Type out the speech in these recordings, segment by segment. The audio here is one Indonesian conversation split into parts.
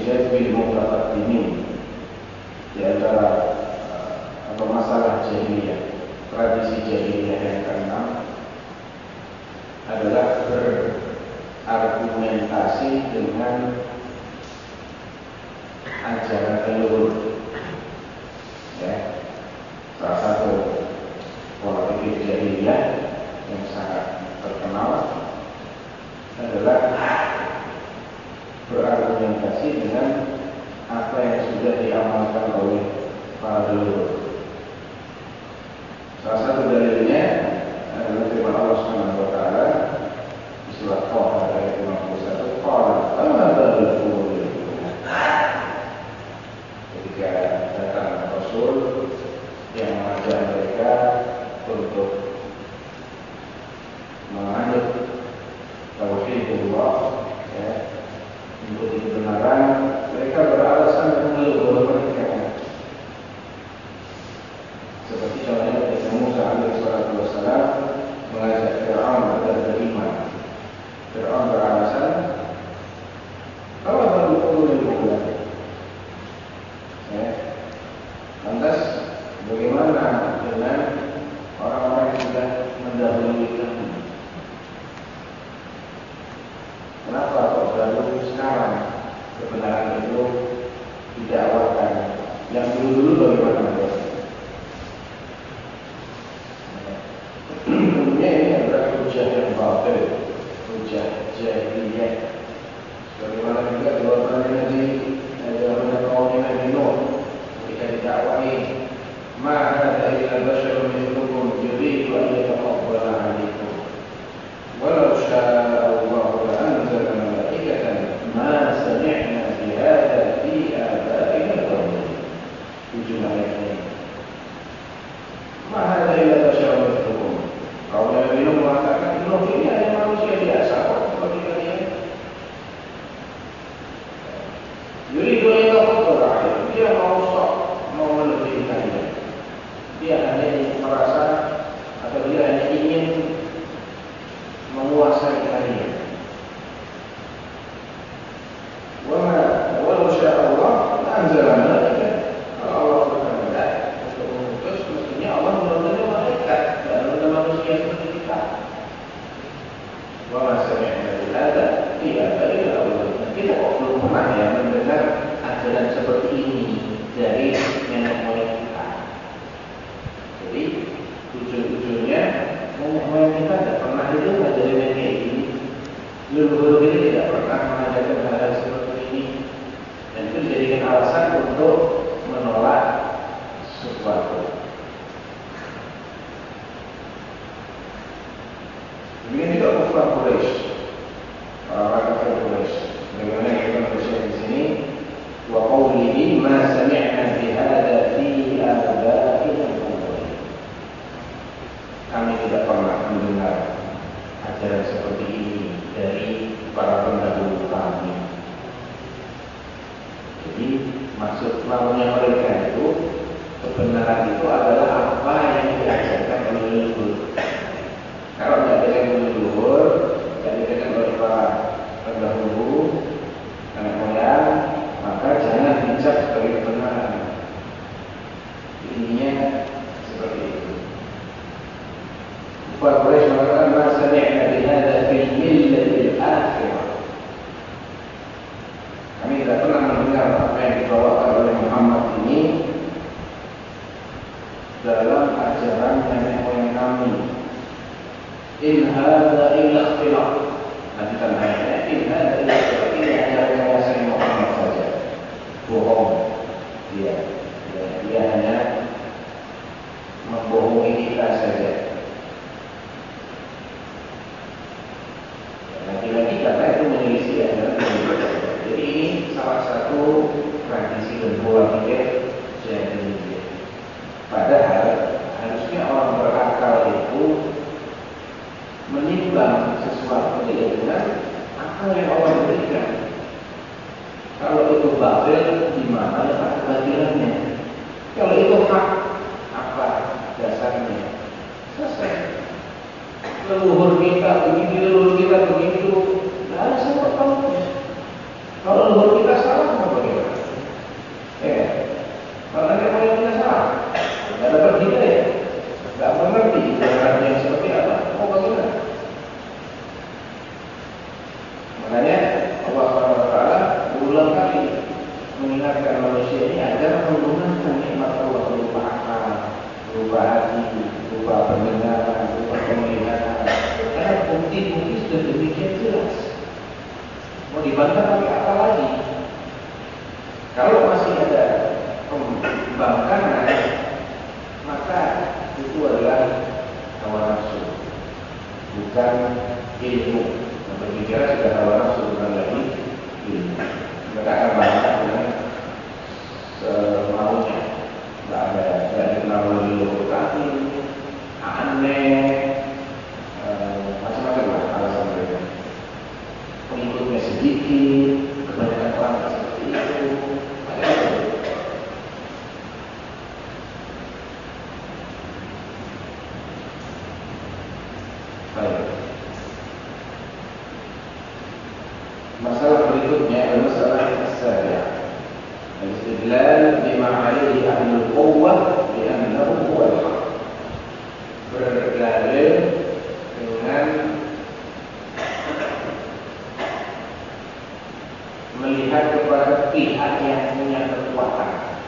jadwil mutaqaddimin, di antara atau masalah jahiliyah, tradisi jahiliyah yang keenam adalah berargumentasi dengan ajaran leluhur. Ya, salah satu pola pikir jahiliyah yang sangat terkenal adalah berargumentasi dengan apa yang sudah diamalkan oleh para leluhur. Salah satu dalilnya adalah firman Allah Subhanahu wa taala di surat Taha ayat 51, qala amanna ketika datang Rasul yang mengajak mereka untuk menganut tauhidullah, ya, untuk kebenaran, mereka beralasan dengan leluhur mereka. Seperti contohnya ketika Musa alaihi wassalam mengajak Fir'aun agar beriman. Fir'aun beralasan, kalau berdukung leluhur, ya, lantas bagaimana dengan orang-orang yang sudah mendahului kami? Kenapa kok baru sekarang kebenaran itu didakwakan? Yang dulu-dulu bagaimana? Tentunya ini adalah hujah yang batil, hujah jahiliyah. Bagaimana juga jawabannya di jawaban kaum Nabi Nuh ketika didakwahi, "Ma hadza illa basyarun mithlukum yuridu an yataqabbala 'alaykum. Walau syaa'a Allahu la'anzala malaikatan ma sami'na bi hadza fi aba'ina al-awwalin." Ujung ayatnya. Ma hadza illa basyarun mithlukum. Kaum Nabi Nuh mengatakan, Nuh ini hanya manusia biasa kok seperti kalian. Yuridu an yataqabbala 'alaykum. Dia mau melebihi kalian. Dia hanya merasa atau dia hanya ingin menguasai kalian. Walau syaa Allah anzala malaikat. Kalau Allah berkehendak untuk mengutus, mestinya Allah menurunkan malaikat, dan menurunkan manusia seperti kita. Wa ma sami'na bi hadza fi aba'ina al-awwalin. Kita kok belum pernah ya mendengar ajaran seperti ini dari nenek moyang kita. Jadi ujung-ujungnya nenek moyang kita tidak pernah itu ngajarin yang kayak gini. Leluhur kita tidak pernah mengajarkan hal seperti ini. Dan itu dijadikan alasan untuk menolak sesuatu. Demikian juga kufar Quraisy, orang-orang kafir Quraisy. Bagaimana kita berusaha di sini? Wa qawlihi ma sami'na bi hadza fi aba'ina al-awwalin. Kami tidak pernah mendengar ajaran seperti ini dari para pendahulu kami. Jadi maksud namanya mereka itu, kebenaran itu adalah apa yang diajarkan oleh leluhur. Kalau tidak ada leluhur, tidak diajarkan oleh para pendahulu, nenek moyang, maka jangan dicap sebagai kebenaran. Intinya seperti itu. Kufar Quraisy mengatakan, "Ma sami'na bi hadza fil millatil akhirah." Kami tidak pernah mendengar apa yang dibawakan oleh Muhammad ini dalam ajaran nenek moyang kami. In hadza illa ikhtilaf. Nanti ayatnya, in hadza illa ikhtilaf. Ini ajaran Nabi Muhammad saja. Bohong. Dia hanya membohongi kita saja. Lagi-lagi karena itu menyelisih ajaran Nabi. Jadi ini salah satu tradisi dan pola pikir jahiliyah. Padahal harusnya orang berakal itu menimbang sesuatu dengan akal yang Allah berikan. Kalau itu batil, di mana letak kebatilannya? Kalau itu hak, apa dasarnya? Selesai. Leluhur kita begini, leluhur kita begitu, tidak ada sama kamu. Kalau leluhur kita salah, apa? Makanya Allah SWT berulang kali mengingatkan manusia ini agar menggunakan nikmat Allah berupa akal, berupa hati, berupa pendengaran, berupa penglihatan. Karena bukti-bukti sudah demikian jelas. Mau dibantah pakai apa lagi? Kalau masih ada pembangkangan, maka itu adalah hawa nafsu, bukan ilmu. Berbicara sudah hawa nafsu, bukan lagi ilmu. Mereka akan bantah dengan semaunya. Tidak dikenal oleh leluhur kami, aneh, macam-macam lah alasan mereka. Pengikutnya sedikit, kebanyakan orang seperti itu. Baik. Masalah berikutnya adalah masalah as-sabi'ah. Al-istidlal bima 'alaihi ahlul quwwah bi annahu huwa al-haq. Berdalil dengan melihat kepada pihak yang punya kekuatan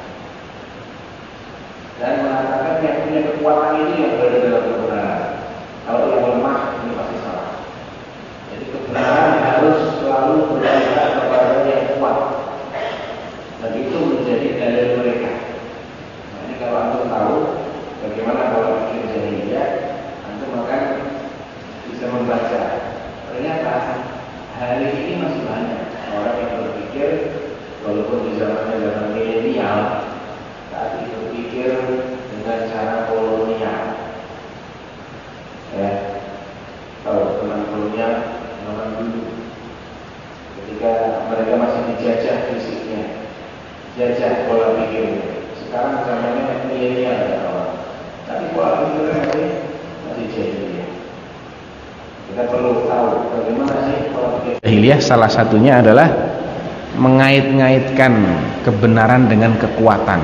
dan mengatakan yang punya kekuatan ini yang berada dalam kebenaran. Kalau yang lemah ini pasti salah. Jadi kebenaran harus selalu berpihak kepada yang kuat. Dan itu menjadi dalil mereka. Nah, ini kalau antum tahu bagaimana pola pikir jahiliyah, antum akan bisa membaca. Ternyata hari ini masih banyak orang yang berpikir, walaupun di zaman milenial, saat itu berpikir dengan cara kolonial. Ya, kalau tentang kolonial zaman dulu, ketika mereka masih dijajah fisiknya, jajah pola pikirnya. Sekarang zamannya milenial ya kawan, tapi pola pikirnya masih jahiliyah. Kita perlu tahu bagaimana sih pola pikir jahiliyah. Salah satunya adalah mengait-ngaitkan kebenaran dengan kekuatan.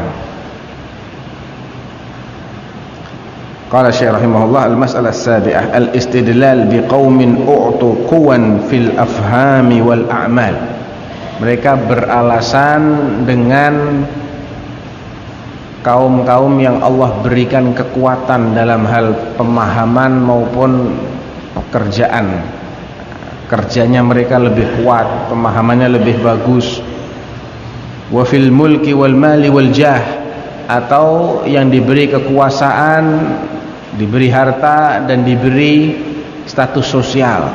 Qala Syekh rahimahullah, al-mas'alah as-sabi'ah al-istidlal biqaumin u'tu quwan fil afhami wal a'mal. Mereka beralasan dengan kaum-kaum yang Allah berikan kekuatan dalam hal pemahaman maupun pekerjaan. Kerjanya mereka lebih kuat, pemahamannya lebih bagus. Wa fil mulki wal mali wal jah, atau yang diberi kekuasaan, diberi harta dan diberi status sosial.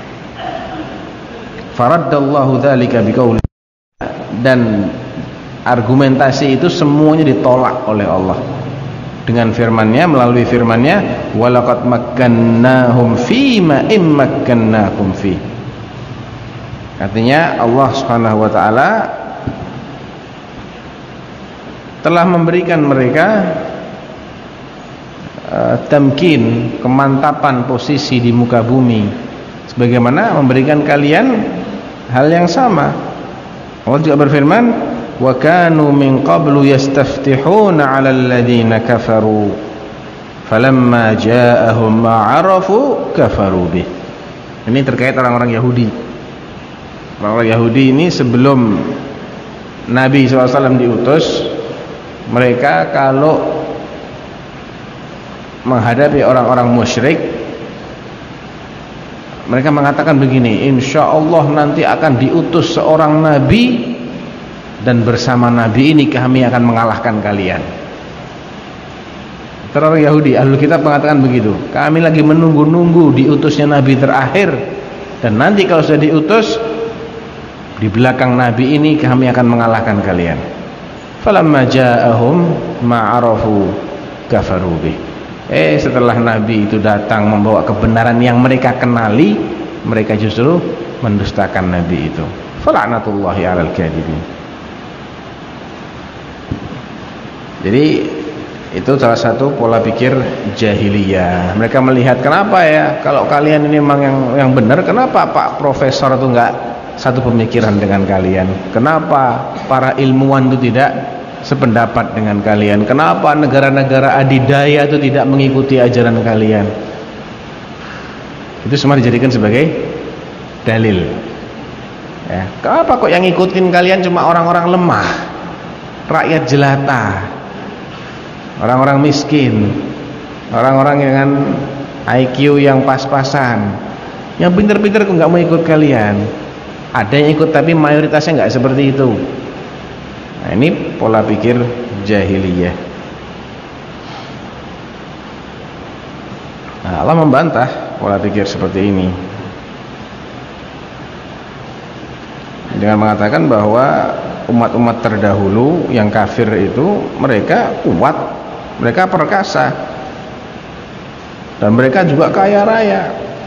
Faraddallahu dzalika biqauli, dan argumentasi itu semuanya ditolak oleh Allah dengan firman-Nya, melalui firman-Nya, walaqad makkannahum fima immakkannakum fi. Artinya Allah Subhanahu wa taala telah memberikan mereka tamkin, kemantapan posisi di muka bumi, sebagaimana memberikan kalian hal yang sama. Allah juga berfirman, wa kanu min qablu yastaftihuna 'alal ladzina kafaru falamma ja'ahum ma 'arafu kafaru bih. Ini terkait orang-orang Yahudi. Orang-orang Yahudi ini sebelum Nabi SAW diutus, mereka kalau menghadapi orang-orang musyrik, mereka mengatakan begini, insya Allah nanti akan diutus seorang nabi, dan bersama nabi ini kami akan mengalahkan kalian. Orang Yahudi, Ahlul Kitab mengatakan begitu, kami lagi menunggu-nunggu diutusnya nabi terakhir, dan nanti kalau sudah diutus, di belakang nabi ini kami akan mengalahkan kalian. Falamma ja'ahum ma'arafu kafaru bih. Setelah Nabi itu datang membawa kebenaran yang mereka kenali, mereka justru mendustakan Nabi itu. Fala'natullahi 'alal kadhibin. Jadi itu salah satu pola pikir jahiliyah. Mereka melihat, kenapa ya kalau kalian ini memang yang benar, kenapa Pak Profesor itu enggak satu pemikiran dengan kalian? Kenapa para ilmuwan itu tidak sependapat dengan kalian? Kenapa negara-negara adidaya itu tidak mengikuti ajaran kalian? Itu semua dijadikan sebagai dalil Ya, kenapa kok yang ngikutin kalian cuma orang-orang lemah, rakyat jelata, orang-orang miskin, orang-orang dengan IQ yang pas-pasan. Yang pinter-pinter kok nggak mau ikut kalian. Ada yang ikut tapi mayoritasnya nggak seperti itu. Nah, ini pola pikir jahiliyah. Nah, Allah membantah pola pikir seperti ini dengan mengatakan bahwa umat-umat terdahulu yang kafir itu mereka kuat, mereka perkasa, dan mereka juga kaya raya.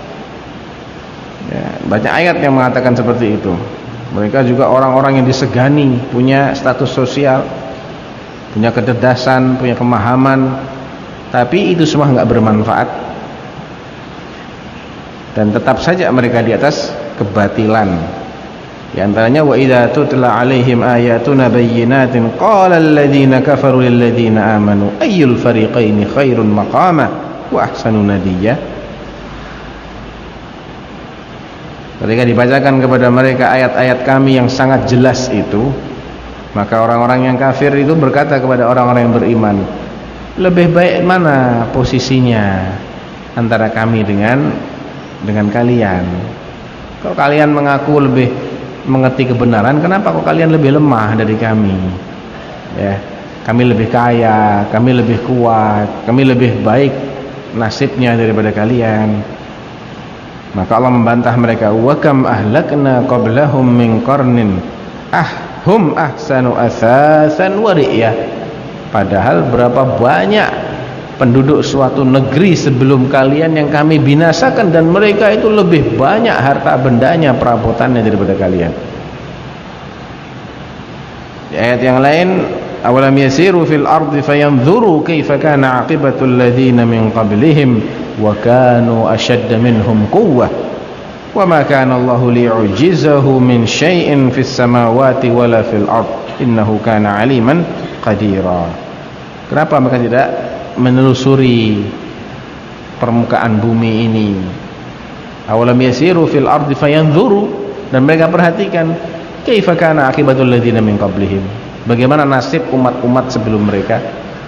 Ya, banyak ayat yang mengatakan seperti itu. Mereka juga orang-orang yang disegani, punya status sosial, punya kecerdasan, punya pemahaman, tapi itu semua nggak bermanfaat, dan tetap saja mereka di atas kebatilan. Di antaranya wa idza tutla alaihim ayatuna bayyinatin qala alladziina kafaru lil ladziina aamanu ayyul fariqaini khairun maqama wa ahsanu nadiyya. Ketika dibacakan kepada mereka ayat-ayat kami yang sangat jelas itu, maka orang-orang yang kafir itu berkata kepada orang-orang yang beriman, lebih baik mana posisinya antara kami dengan kalian? Kalau kalian mengaku lebih mengerti kebenaran, kenapa kok kalian lebih lemah dari kami? Ya, kami lebih kaya, kami lebih kuat, kami lebih baik nasibnya daripada kalian. Maka Allah membantah mereka, wa kam ahlakna qablahum min qarnin hum ahsanu asasan wa ri'yah. Padahal berapa banyak penduduk suatu negeri sebelum kalian yang kami binasakan, dan mereka itu lebih banyak harta bendanya, perabotannya daripada kalian. Di ayat yang lain, awalam yasiru fil ardi fayanzuru kaifa kana aqibatul ladzina min qablihim wa kanu ashadda minhum quwwah wa ma kana Allahu liyu'jizahu min syai'in fis samawati wala fil ard innahu kana aliman qadira. Kenapa mereka tidak menelusuri permukaan bumi ini? Awalam yasiru fil ardi fayanzuru, dan mereka perhatikan kaifa kana aqibatul ladzina min qablihim, bagaimana nasib umat-umat sebelum mereka.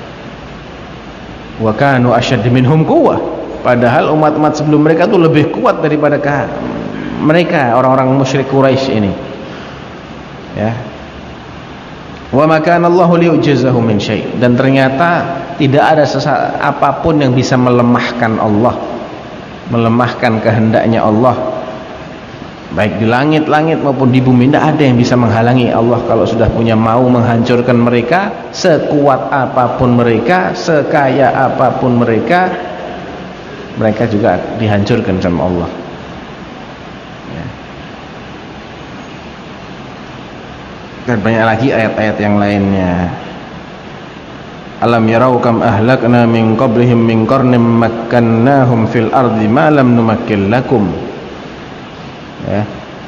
Wa kanu ashadda minhum quwwah, padahal umat-umat sebelum mereka itu lebih kuat daripada mereka, orang-orang musyrik Quraisy ini. Ya. Wa ma kana Allahu liyu'jizahu min syai', dan ternyata tidak ada apapun yang bisa melemahkan Allah, melemahkan kehendaknya Allah, baik di langit-langit maupun di bumi. Tidak ada yang bisa menghalangi Allah kalau sudah punya mau menghancurkan mereka. Sekuat apapun mereka, sekaya apapun mereka, mereka juga dihancurkan sama Allah. Ya. Dan banyak lagi ayat-ayat yang lainnya. Alam yarau kam ahlakna min qablihim min qarnin makkannahum fil ardi ma lam numakkil lakum. Ya.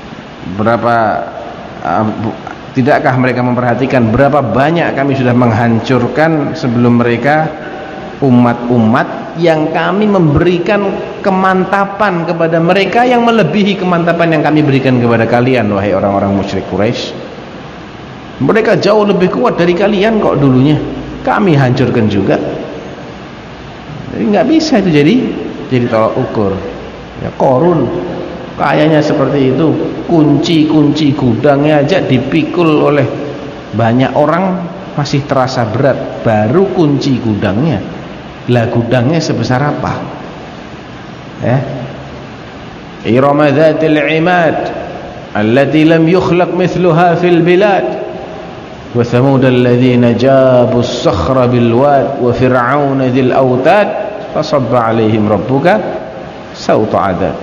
Tidakkah mereka memperhatikan berapa banyak kami sudah menghancurkan sebelum mereka umat-umat yang kami memberikan kemantapan kepada mereka yang melebihi kemantapan yang kami berikan kepada kalian, wahai orang-orang musyrik Quraisy. Mereka jauh lebih kuat dari kalian kok dulunya, kami hancurkan juga. Jadi nggak bisa itu jadi tolak ukur. Ya, Qarun kayanya seperti itu, kunci gudangnya aja dipikul oleh banyak orang masih terasa berat, baru kunci gudangnya. Lah gudangnya sebesar apa? Ya. Irama dzatil imad allati lam yukhlaq mithluha fil bilad wa thamud alladhina jabu as-sakhra bil wad wa fir'aun dzil autad fasabba alaihim rabbuka sawta adab.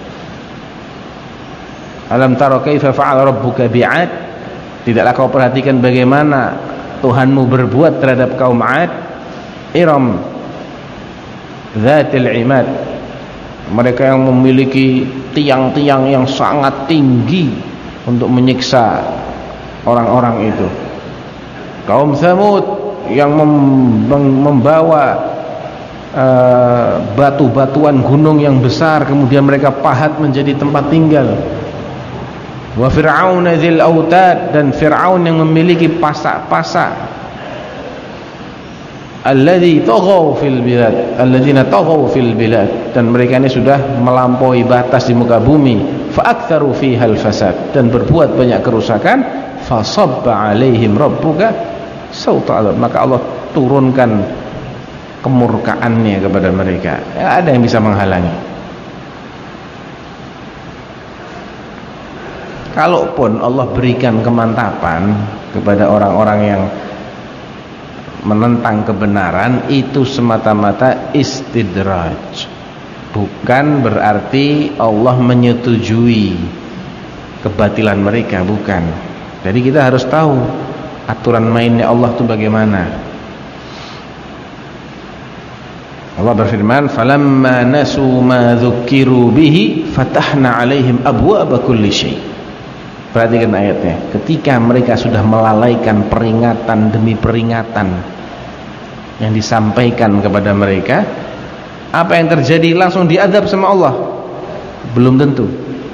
Alam tara kaifa fa'ala rabbuka bi'ad? Tidaklah kau perhatikan bagaimana Tuhanmu berbuat terhadap kaum 'Ad? Iram dzatil imad, mereka yang memiliki tiang-tiang yang sangat tinggi untuk menyiksa orang-orang itu. Kaum Tsamud yang membawa batu-batuan gunung yang besar, kemudian mereka pahat menjadi tempat tinggal. wa fir'aun dzil autad, dan Fir'aun yang memiliki pasak-pasak, alladzina taghaw fil bilad, dan mereka ini sudah melampaui batas di muka bumi, fa aktsaru fihal fasad, dan berbuat banyak kerusakan, fa sabba alaihim rabbuka sauta adzab, maka Allah turunkan kemurkaannya kepada mereka. Ya, ada yang bisa menghalangi. Kalaupun Allah berikan kemantapan kepada orang-orang yang menentang kebenaran, itu semata-mata istidraj, bukan berarti Allah menyetujui kebatilan mereka, bukan. Jadi kita harus tahu aturan mainnya Allah itu bagaimana. Allah berfirman, falamma nasu ma dzukiru bihi fatahna alaihim abwaaba kulli syai'. Perhatikan ayatnya. Ketika mereka sudah melalaikan peringatan demi peringatan yang disampaikan kepada mereka, apa yang terjadi? Langsung diadab sama Allah? Belum tentu.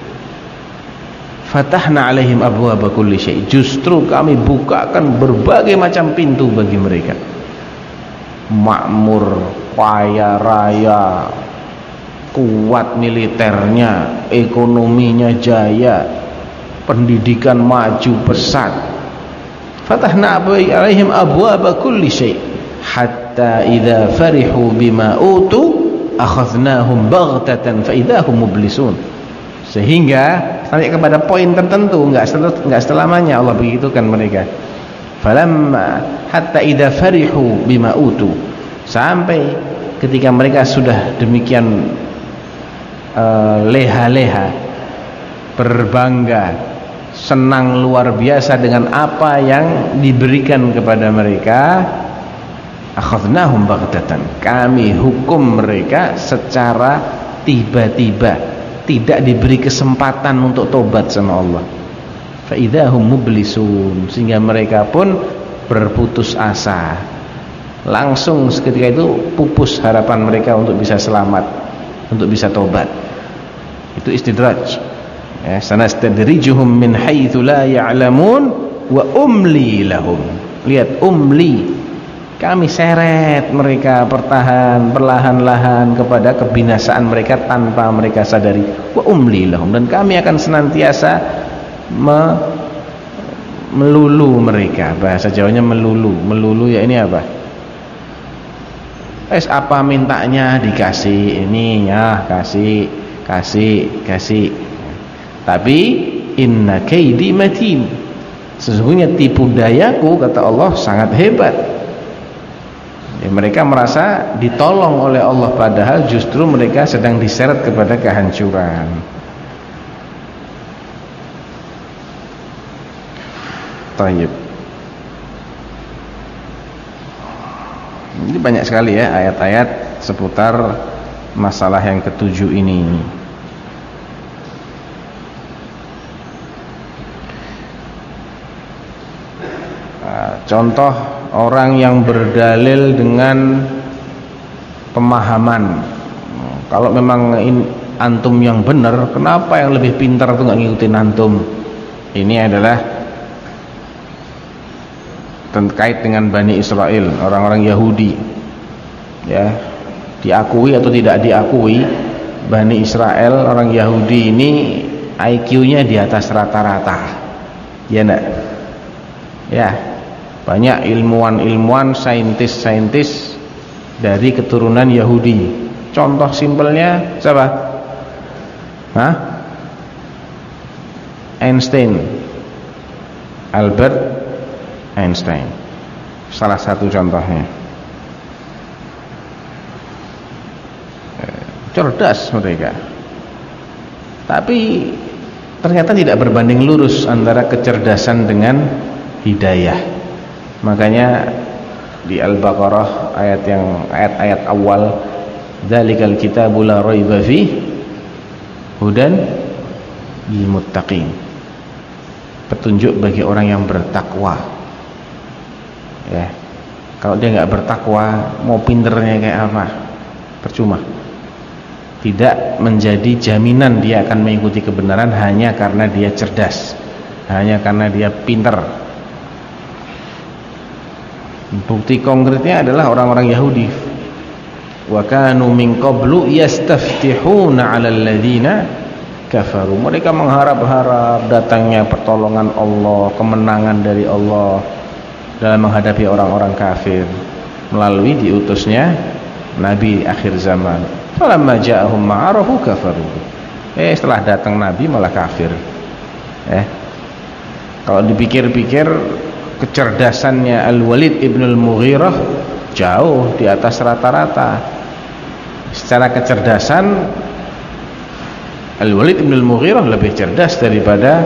Fatahna alaihim abwaaba kulli syai', justru kami bukakan berbagai macam pintu bagi mereka. Makmur, kaya raya, kuat militernya, ekonominya jaya, pendidikan maju pesat. Fatahna alaihim abwaaba kulli syai' hatta idza farihu bima utu akhadnahum baghtatan fa idahum mublisun. Sehingga sampai kepada poin tertentu, enggak selamanya Allah begitukan mereka. Falamma hatta idza farihu bima utu, sampai ketika mereka sudah demikian leha-leha, berbangga, senang luar biasa dengan apa yang diberikan kepada mereka, akhadnahum baghtatan, kami hukum mereka secara tiba-tiba, tidak diberi kesempatan untuk tobat sama Allah. Fa idahum mublisun, sehingga mereka pun berputus asa. Langsung seketika itu pupus harapan mereka untuk bisa selamat, untuk bisa tobat. Itu istidraj. Ya, sanastadrijuhum min haitsu la ya'lamun wa umli lahum. Lihat, umli, kami seret mereka perlahan-lahan kepada kebinasaan mereka tanpa mereka sadari. Wa umli lahum, dan kami akan senantiasa melulu mereka. Bahasa Jawanya melulu ya, ini apa? Apa mintanya dikasih, ini ya kasih. Tapi inna kaidi matin, sesungguhnya tipu dayaku, kata Allah, sangat hebat. Ya, mereka merasa ditolong oleh Allah, padahal justru mereka sedang diseret kepada kehancuran. Tayyib. Ini banyak sekali ya ayat-ayat seputar masalah yang ketujuh ini. Contoh orang yang berdalil dengan pemahaman. Kalau memang antum yang benar, kenapa yang lebih pintar itu nggak ngikutin antum? Ini adalah terkait dengan Bani Israel, orang-orang Yahudi. Ya, diakui atau tidak diakui, Bani Israel, orang Yahudi ini IQ-nya di atas rata-rata. Ya enggak? Ya. Banyak ilmuwan-ilmuwan, saintis-saintis dari keturunan Yahudi. Contoh simpelnya siapa? Einstein. Albert Einstein. Salah satu contohnya. Cerdas mereka. Tapi ternyata tidak berbanding lurus antara kecerdasan dengan hidayah. Makanya di Al-Baqarah ayat-ayat awal, dzalikal kitabu la raiba fihi hudan lil muttaqin, petunjuk bagi orang yang bertakwa. Ya, kalau dia nggak bertakwa, mau pinternya kayak apa, percuma. tidak menjadi jaminan dia akan mengikuti kebenaran hanya karena dia cerdas, hanya karena dia pintar. Bukti konkretnya adalah orang-orang Yahudi. Wa kanu min qablu yastaftihuna 'alal ladzina kafaru. Mereka mengharap-harap datangnya pertolongan Allah, kemenangan dari Allah dalam menghadapi orang-orang kafir melalui diutusnya Nabi akhir zaman. Falamma ja'ahum ma'arafu kafaru. Setelah datang Nabi malah kafir. Kalau dipikir-pikir, kecerdasannya Al-Walid ibn Al-Mughirah jauh di atas rata-rata. Secara kecerdasan Al-Walid ibn Al-Mughirah lebih cerdas daripada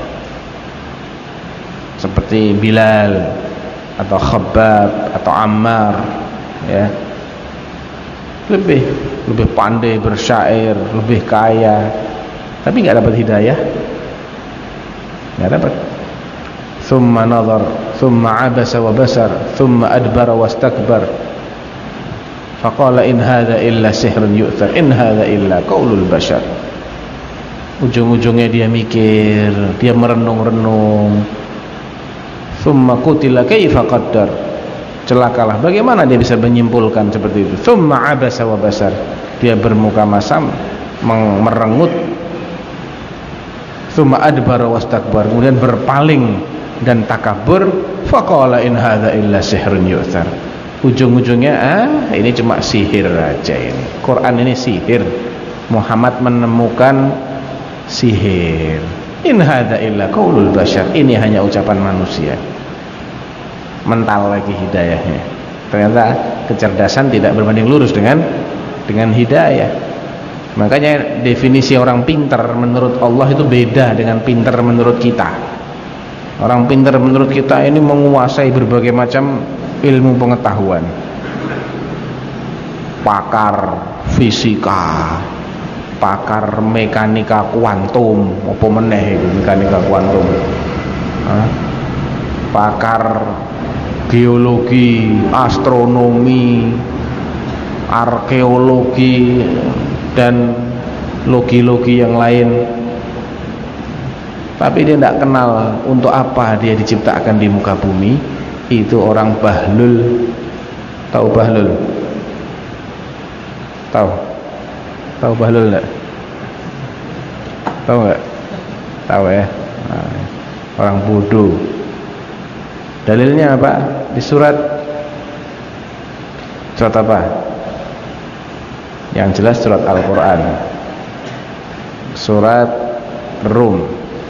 seperti Bilal atau Khabbab atau Ammar, ya. Lebih pandai bersyair, lebih kaya, tapi nggak dapat hidayah, nggak dapat. Thumma nazar, thumma abasa wa basar, thumma adbara wastakbar. Faqala in hadza illa sihrun yu'thar, in hadza illa qaulul bashar. Ujung-ujungnya dia mikir, dia merenung-renung. Thumma qutila kaifa qaddar. Celakalah, bagaimana dia bisa menyimpulkan seperti itu. Thumma abasa wa basar. Dia bermuka masam, merengut. Thumma adbara wastakbar. Kemudian berpaling dan takabur. Faqala in hadza illa sihrun yu'thar. Ujung-ujungnya ini cuma sihir aja ini. Quran ini sihir. Muhammad menemukan sihir. In hadza illa qaulul bashar. Ini hanya ucapan manusia. Mental lagi hidayahnya. Ternyata kecerdasan tidak berbanding lurus dengan hidayah. Makanya definisi orang pintar menurut Allah itu beda dengan pintar menurut kita. Orang pintar menurut kita ini menguasai berbagai macam ilmu pengetahuan. Pakar fisika, pakar mekanika kuantum, apa meneh itu mekanika kuantum. Pakar geologi, astronomi, arkeologi, dan logi-logi yang lain. Tapi dia tidak kenal untuk apa dia diciptakan di muka bumi. Itu orang bahlul. Tahu bahlul? Tahu bahlul enggak? Tahu enggak? Tahu ya. Orang bodoh. Dalilnya apa? Di surat apa? Yang jelas surat Al-Quran, surat Rum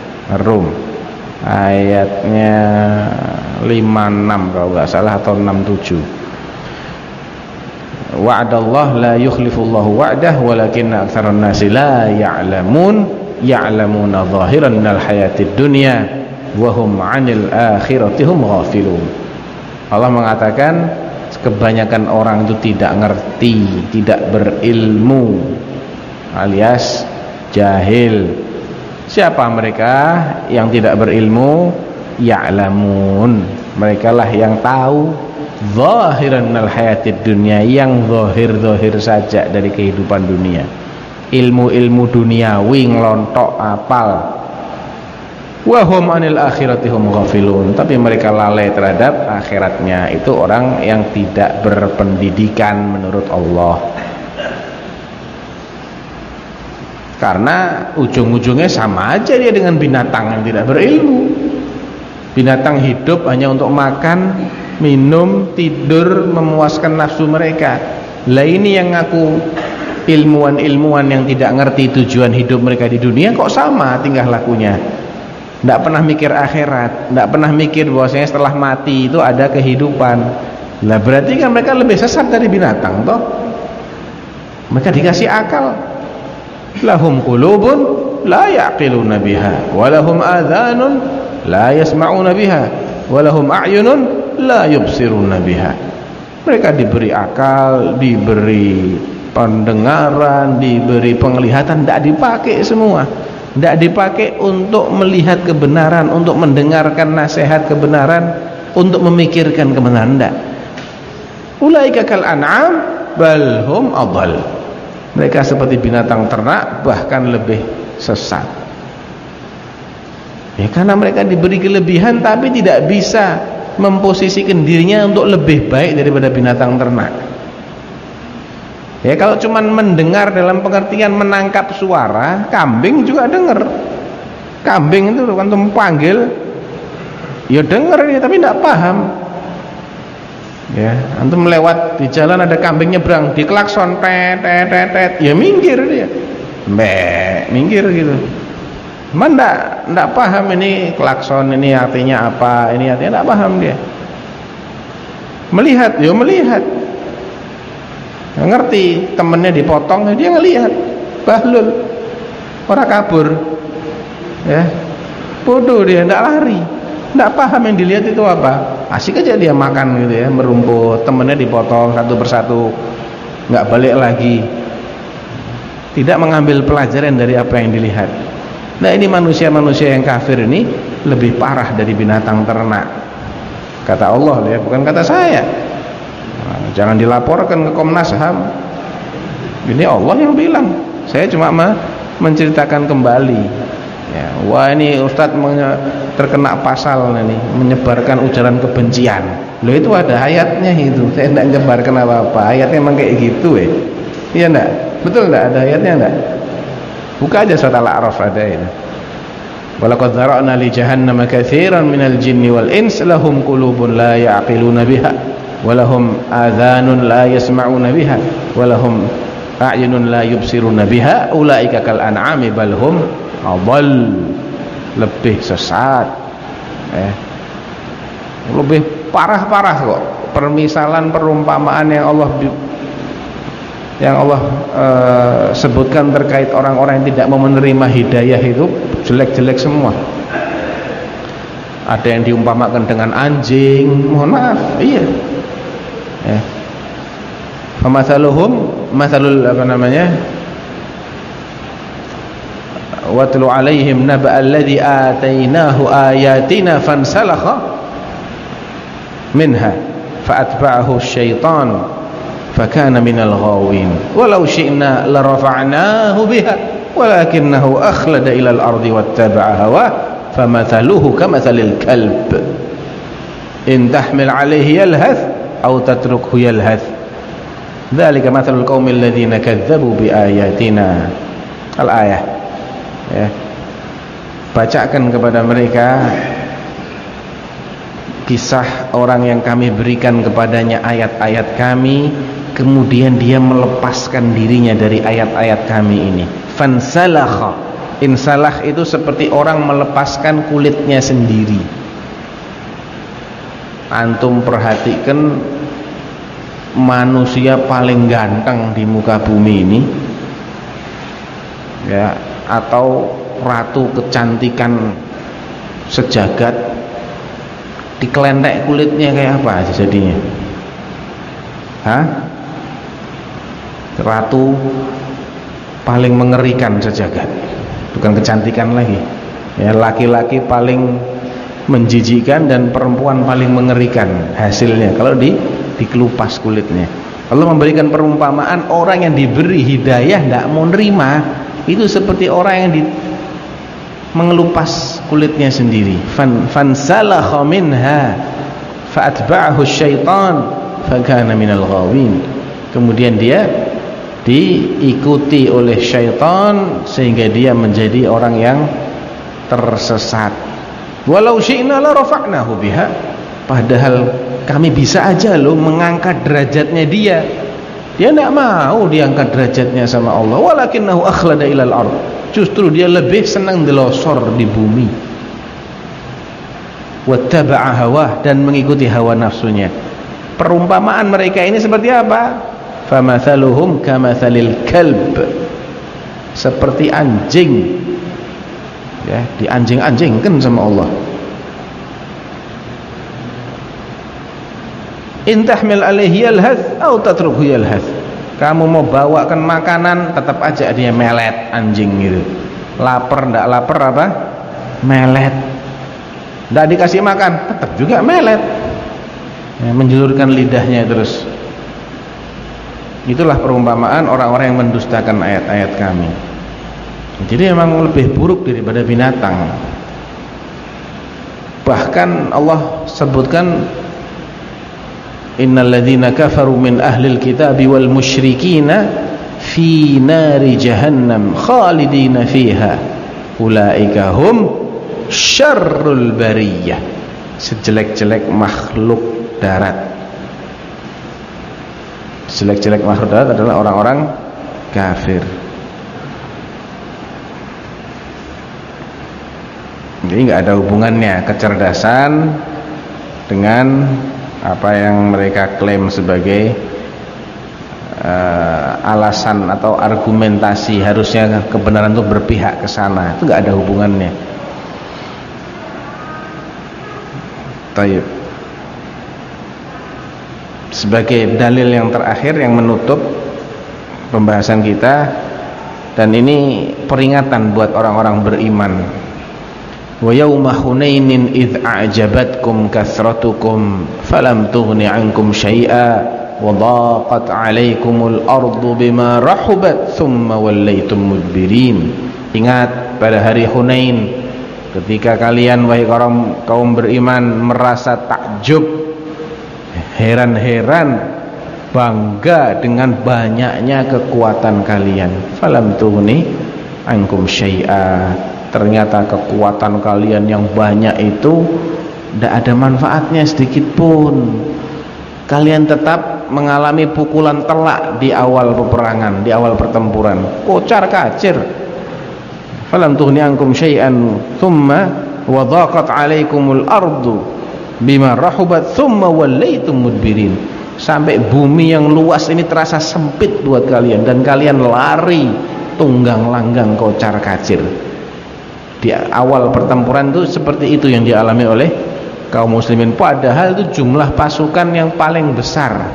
ayatnya 56 kalau nggak salah, atau 67. Wa'adallah la yukhlifullahu wa'dah walakinna aktsaran nasi la ya'lamuna zahiran minal hayatid dunya wahum 'anil akhirati hum ghafilun. Allah mengatakan kebanyakan orang itu tidak ngerti, tidak berilmu, alias jahil. Siapa mereka yang tidak berilmu? Ya'lamun, mereka lah yang tahu zahiran minal hayatid dunya, yang zahir-zahir saja dari kehidupan dunia. Ilmu-ilmu duniawi ngelontok apal. Wahum anil akhirati hum ghafilun, tapi mereka lalai terhadap akhiratnya. Itu orang yang tidak berpendidikan menurut Allah. Karena ujung-ujungnya sama aja dia dengan binatang yang tidak berilmu. Binatang hidup hanya untuk makan, minum, tidur, memuaskan nafsu mereka. Lah ini yang ngaku ilmuwan-ilmuwan yang tidak ngerti tujuan hidup mereka di dunia kok sama tingkah lakunya. Tidak pernah mikir akhirat, tidak pernah mikir bahwasanya setelah mati itu ada kehidupan. Lah berarti kan mereka lebih sesat dari binatang toh. Mereka dikasih akal. Lahum qulubun la ya'qiluna biha wa lahum adhanun la yasma'una biha wa lahum a'yunun la yubsiruna biha. Mereka diberi akal, diberi pendengaran, diberi penglihatan, tidak dipakai semua. Tidak dipakai untuk melihat kebenaran, untuk mendengarkan nasihat kebenaran, untuk memikirkan kebenaran. Tidak. Ulaika kal an'am bal hum adall. Mereka seperti binatang ternak, bahkan lebih sesat. Ya, karena mereka diberi kelebihan tapi tidak bisa memposisikan dirinya untuk lebih baik daripada binatang ternak. Ya, kalau cuma mendengar dalam pengertian menangkap suara, kambing juga dengar. Kambing itu kan panggil, ya dengar dia tapi tidak paham. Ya, antum lewat di jalan ada kambing nyebrang, diklakson tet tet tet, ya minggir dia. Minggir gitu. Man enggak paham ini klakson ini artinya apa, ini artinya enggak paham dia. Melihat, ya melihat. Ngerti temennya dipotong, dia ngelihat. Bahlul. Orang kabur. Ya. Bodoh dia, enggak lari. Enggak paham yang dilihat itu apa. Asik aja dia makan gitu ya, merumput, temennya dipotong satu persatu. Enggak balik lagi. Tidak mengambil pelajaran dari apa yang dilihat. Nah, ini manusia-manusia yang kafir ini lebih parah dari binatang ternak. Kata Allah ya, bukan kata saya. Nah, jangan dilaporkan ke Komnas HAM. Ini Allah yang bilang. Saya cuma menceritakan kembali. Ya, wah ini Ustadz terkena pasal ini, menyebarkan ujaran kebencian. Loh itu ada ayatnya itu. Saya tidak menyebarkan apa-apa. Ayatnya memang kayak gitu ya. Iya enggak? Betul enggak? Ada ayatnya enggak? Buka aja surat Al-A'raf ada itu. Walaqad dzara'na li jahannama katsiran minal jinni wal ins lahum qulubun la ya'qiluna biha wa lahum adhanun la yasma'una biha wa lahum a'yunun la yubsiruna biha ulaika kal an'ami bal hum adall, lebih sesat. Lebih parah-parah kok. Permisalan perumpamaan yang Allah sebutkan terkait orang-orang yang tidak mau menerima hidayah itu jelek-jelek semua. Ada yang diumpamakan dengan anjing, mohon maaf, iya. Famathaluhum mathalul apa namanya? Watlu alaihim naba alladhi atainahu ayatina fansalakha minha fa'atba'ahu syaitan fakana minal ghawin walau syi'na larafa'nahu biha walakinahu akhlada ilal ardi wattaba'a hawa famathaluhu kamathalil kalb in tahmil alaihi yalhath aw tatrukhu yalhath dzalika mathalul qaumil ladzina kadzdzabu biayatina. Al-ayah ya. Bacakan kepada mereka kisah orang yang kami berikan kepadanya ayat-ayat kami, kemudian dia melepaskan dirinya dari ayat-ayat kami ini. Fansalakha, insalah itu seperti orang melepaskan kulitnya sendiri. Antum perhatikan manusia paling ganteng di muka bumi ini ya, atau ratu kecantikan sejagat, dikelentek kulitnya kayak apa aja jadinya? Ratu paling mengerikan sejagat, bukan kecantikan lagi ya, laki-laki paling menjijikan dan perempuan paling mengerikan hasilnya kalau dikelupas kulitnya. Allah memberikan perumpamaan orang yang diberi hidayah tidak mau nerima, itu seperti orang yang mengelupas kulitnya sendiri. Fansalakha minha fa'atba'ahu syaitan fakana minal ghawin. Kemudian dia diikuti oleh syaitan sehingga dia menjadi orang yang tersesat. Walau syi'na la rafa'nahu biha, padahal kami bisa aja loh mengangkat derajatnya dia. Dia tidak mau diangkat derajatnya sama Allah. Walakinahu akhlada ilal ard, justru dia lebih senang delosor di bumi. Wattaba'a hawah, dan mengikuti hawa nafsunya. Perumpamaan mereka ini seperti apa? Famathaluhum kamathalil kalb, seperti anjing ya, dianjing-anjingkan sama Allah. In tahmil alaihi yalhath aw tatrukhu yalhath, kamu mau bawakan makanan tetap aja dia melet, anjing gitu. Lapar ndak lapar apa? Melet. Ndak dikasih makan tetap juga melet ya, menjulurkan lidahnya terus. Itulah perumpamaan orang-orang yang mendustakan ayat-ayat kami. Jadi memang lebih buruk daripada binatang. Bahkan Allah sebutkan innal ladzina kafaru min ahlil kitabi wal musyrikina fi nari jahannam khalidina fiha ulaika hum syarrul bariyah. Sejelek-jelek makhluk darat. Jelek-jelek makhluk darat adalah orang-orang kafir. Jadi nggak ada hubungannya kecerdasan dengan apa yang mereka klaim sebagai alasan atau argumentasi harusnya kebenaran itu berpihak ke sana. Itu nggak ada hubungannya. Taib. Sebagai dalil yang terakhir yang menutup pembahasan kita, dan ini peringatan buat orang-orang beriman. Wa yauma hunainin idh a'jabatkum kathratukum falam tughni 'ankum syai'a wa dhaqat 'alaikumul ardu bima rahubat thumma wallaytum mudbirin. Ingat pada hari Hunain ketika kalian wahai kaum beriman merasa takjub, heran-heran, bangga dengan banyaknya kekuatan kalian. Falam tughni 'ankum syai'a. Ternyata kekuatan kalian yang banyak itu tidak ada manfaatnya sedikit pun. Kalian tetap mengalami pukulan telak di awal peperangan, di awal pertempuran, kocar kacir. Falam tughni ankum syai'an thumma wa dhaqat 'alaikumul ardu bima rahubat thumma wallaytum mudbirin. Sampai bumi yang luas ini terasa sempit buat kalian dan kalian lari tunggang langgang kocar kacir. Di awal pertempuran itu seperti itu yang dialami oleh kaum muslimin, padahal itu jumlah pasukan yang paling besar.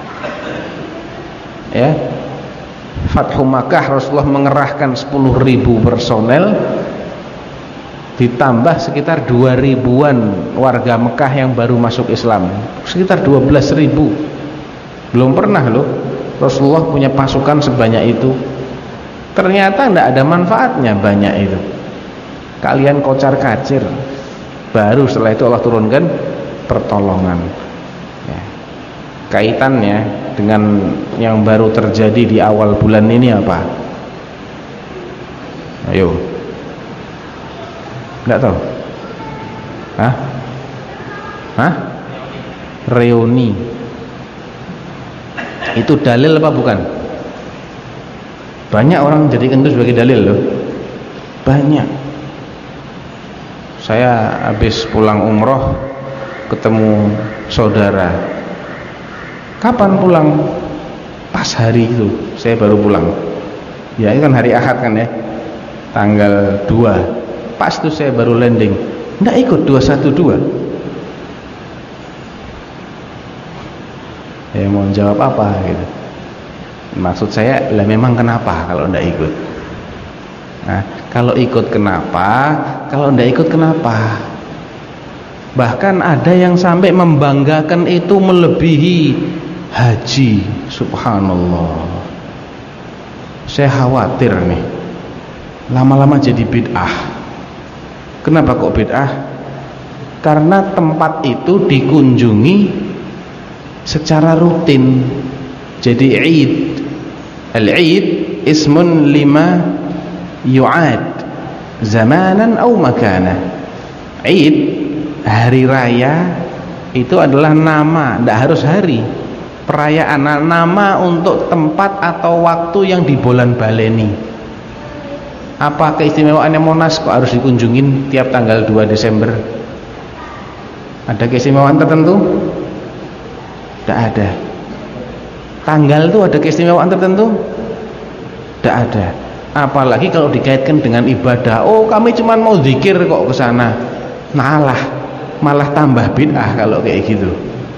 Ya. Fathu Makkah Rasulullah mengerahkan 10.000 personel ditambah sekitar 2.000-an warga Mekah yang baru masuk Islam, sekitar 12.000. Belum pernah loh Rasulullah punya pasukan sebanyak itu. Ternyata tidak ada manfaatnya banyak itu. Kalian kocar kacir. Baru setelah itu Allah turunkan pertolongan. Ya. Kaitannya dengan yang baru terjadi di awal bulan ini apa? Ayo. Enggak tahu? Hah? Hah? Reuni. Itu dalil apa bukan? Banyak orang jadikan itu sebagai dalil loh. Banyak. Saya habis pulang umroh ketemu saudara. Kapan pulang? Pas hari itu saya baru pulang. Ya itu kan hari Ahad kan ya, tanggal 2. Pas itu saya baru landing. Nggak ikut 212. Ya mau jawab apa gitu. Maksud saya lah memang kenapa kalau nggak ikut? Nah, kalau ikut kenapa? Kalau nggak ikut kenapa? Bahkan ada yang sampai membanggakan itu melebihi haji. Subhanallah. Saya khawatir nih, lama-lama jadi bid'ah. Kenapa kok bid'ah? Karena tempat itu dikunjungi secara rutin. Jadi Eid. Al-Eid ismun lima yu'ad zamanan au makana. Eid, hari raya, itu adalah nama, tidak harus hari. Perayaan, nama untuk tempat atau waktu yang dibolan-baleni. Apa keistimewaannya Monas kok harus dikunjungin tiap tanggal 2 Desember? Ada keistimewaan tertentu? Tidak ada. Tanggal itu ada keistimewaan tertentu? Tidak ada. Apalagi kalau dikaitkan dengan ibadah. Oh, kami cuma mau zikir kok ke sana. Malah tambah bid'ah kalau kayak gitu.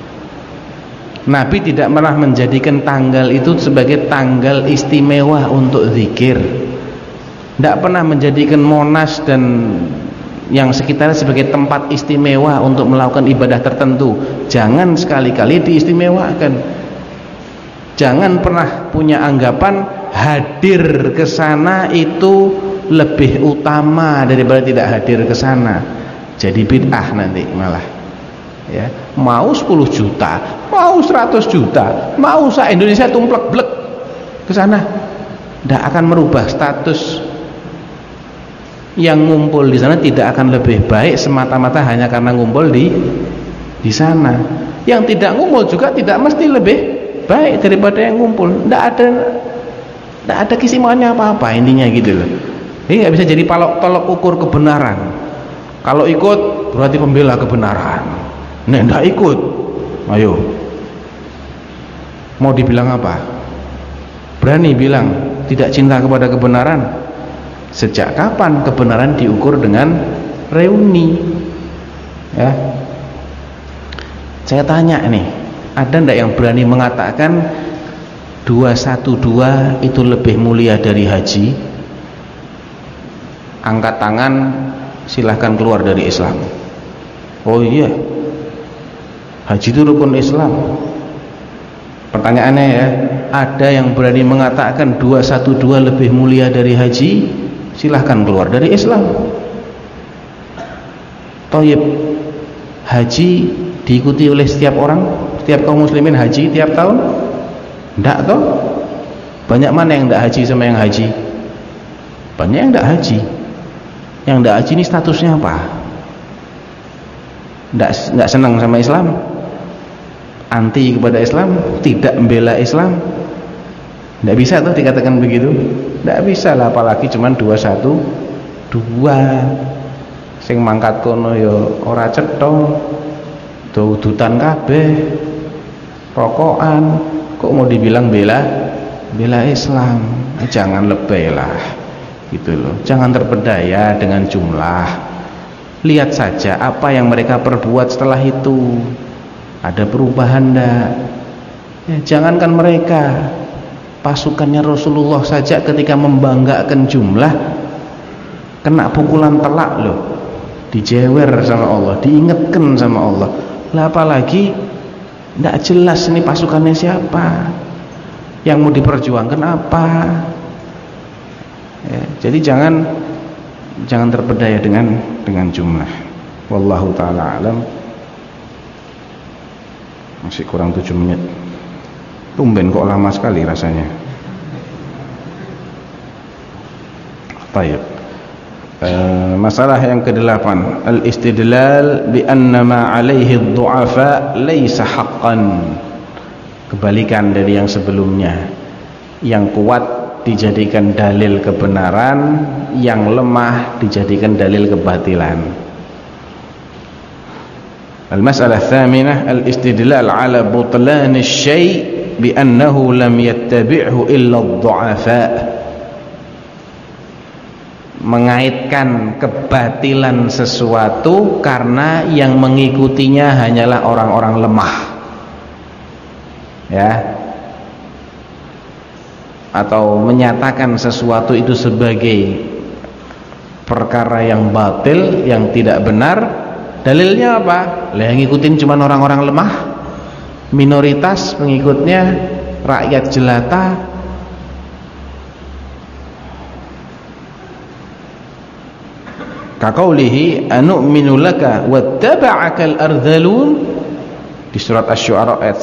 Nabi tidak pernah menjadikan tanggal itu sebagai tanggal istimewa untuk zikir. Tidak pernah menjadikan Monas dan yang sekitarnya sebagai tempat istimewa untuk melakukan ibadah tertentu. Jangan sekali-kali diistimewakan. Jangan pernah punya anggapan hadir ke sana itu lebih utama daripada tidak hadir ke sana. Jadi bid'ah nanti malah. Ya, mau 10 juta, mau 100 juta, mau se-Indonesia tumplek-blek ke sana, tidak akan merubah status yang ngumpul di sana, tidak akan lebih baik semata-mata hanya karena ngumpul di sana. Yang tidak ngumpul juga tidak mesti lebih baik daripada yang ngumpul. Tidak ada keistimewaan apa-apa intinya gitu loh. Ini nggak bisa jadi tolok ukur kebenaran. Kalau ikut berarti pembela kebenaran. Nek ndak ikut, ayo mau dibilang apa? Berani bilang tidak cinta kepada kebenaran? Sejak kapan kebenaran diukur dengan reuni? Ya, saya tanya nih, ada ndak yang berani mengatakan 212 itu lebih mulia dari haji? Angkat tangan, silahkan keluar dari Islam. Oh iya, haji itu rukun Islam. Pertanyaannya ya, ada yang berani mengatakan 212 lebih mulia dari haji? Silahkan keluar dari Islam. Thayyib, haji diikuti oleh setiap orang, setiap kaum muslimin haji tiap tahun? Enggak toh? Banyak mana yang enggak haji sama yang haji? Banyak yang enggak haji. Yang enggak haji ini statusnya apa? Enggak senang sama Islam? Anti kepada Islam, tidak membela Islam. Tidak bisa tuh dikatakan begitu. Tidak bisa lah, apalagi cuman 212 sing mangkat kono ya ora cetha, dudutan kabeh, rokokan, kok mau dibilang bela Islam. Jangan lebay lah gitu loh. Jangan terpedaya dengan jumlah. Lihat saja apa yang mereka perbuat setelah itu. Ada perubahan enggak? Ya, jangankan mereka, pasukannya Rasulullah saja ketika membanggakan jumlah kena pukulan telak loh, dijewer sama Allah, diingatkan sama Allah. Lah apalagi enggak jelas ini pasukannya siapa, yang mau diperjuangkan apa. Ya, jadi jangan terpedaya dengan jumlah. Wallahu taala alam. Masih kurang 7 menit. Tumben kok lama sekali rasanya. Baik. Masalah yang ke-8, al-istidlal bi anna ma 'alaihi ad-du'afa laysa haqqan. Kebalikan dari yang sebelumnya. Yang kuat dijadikan dalil kebenaran, yang lemah dijadikan dalil kebatilan. Al-mas'alah ats-tsaminah al-istidlal 'ala butlan asy-syai' bi annahu lam yattabi'hu illa ad-du'afa. Mengaitkan kebatilan sesuatu karena yang mengikutinya hanyalah orang-orang lemah. Ya. Atau menyatakan sesuatu itu sebagai perkara yang batil, yang tidak benar. Dalilnya apa? Lah yang ngikutin cuma orang-orang lemah, minoritas pengikutnya, rakyat jelata. Kaqaulihi anu'minu laka wattaba'aka al-ardhalun di surat Asy-Syu'ara ayat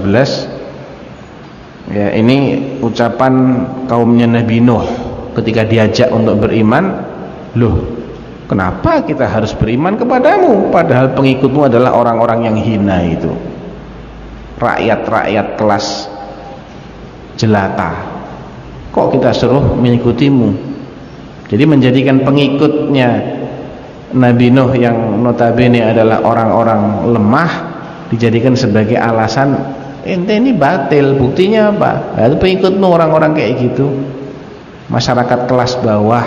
111. Ya, ini ucapan kaumnya Nabi Nuh ketika diajak untuk beriman. Loh, kenapa kita harus beriman kepadamu padahal pengikutmu adalah orang-orang yang hina itu, rakyat-rakyat kelas jelata, kok kita suruh mengikutimu? Jadi menjadikan pengikutnya Nabi Nuh yang notabene adalah orang-orang lemah dijadikan sebagai alasan, ente ini batil. Buktinya apa? Itu pengikutmu orang-orang kayak gitu, masyarakat kelas bawah.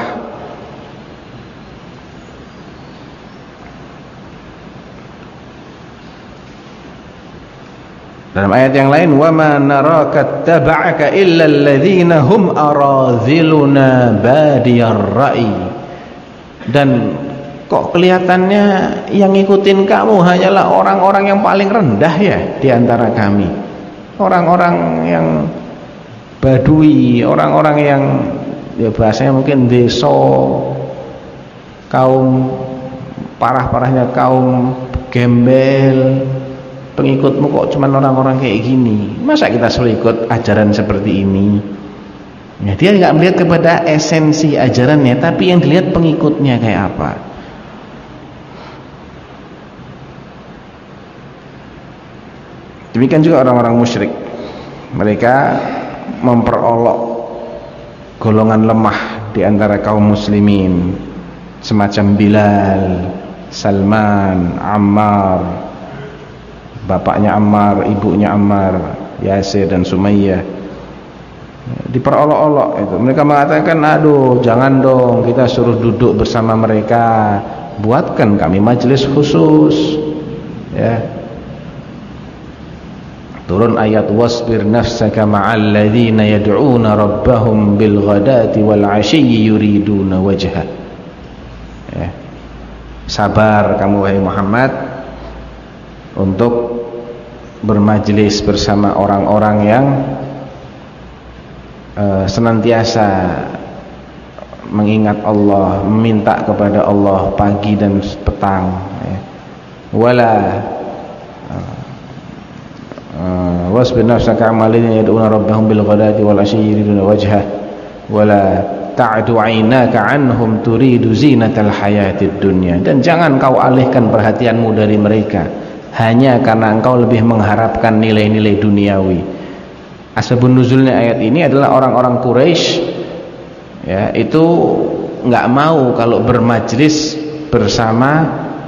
Dalam ayat yang lain, wa ma naraka taba'aka illa alladhina hum araziluna badiyar ra'i. Dan kok kelihatannya yang ngikutin kamu hanyalah orang-orang yang paling rendah ya di antara kami, orang-orang yang Badui, orang-orang yang ya bahasanya mungkin desa, kaum parah-parahnya kaum gembel. Pengikutmu kok cuman orang-orang kayak gini, masa kita suruh ikut ajaran seperti ini? Ya, dia nggak melihat kepada esensi ajarannya, tapi yang dilihat pengikutnya kayak apa. Demikian juga orang-orang musyrik, mereka memperolok golongan lemah di antara kaum muslimin, semacam Bilal, Salman, Ammar, bapaknya Ammar, ibunya Ammar, Yasir dan Sumayyah. Diperolok-olok itu. Mereka mengatakan, aduh jangan dong kita suruh duduk bersama mereka, buatkan kami majelis khusus, ya. Turun ayat wasbir nafsaka ma'al ladzina yad'una rabbahum bil ghadati wal 'ashyi yuriduna wajha, ya. Sabar kamu wahai Muhammad untuk bermajlis bersama orang-orang yang senantiasa mengingat Allah, meminta kepada Allah pagi dan petang, ya. Wala wasbir nafsaka amalin yad'una rabbahum bil ghadati wal 'ashyi yuriduna wajha wala ta'du 'ainaka 'anhum turidu zinatal hayatid dunya, dan jangan kau alihkan perhatianmu dari mereka hanya karena engkau lebih mengharapkan nilai-nilai duniawi. Asbabun nuzulnya ayat ini adalah orang-orang Quraisy, ya, itu nggak mau kalau bermajlis bersama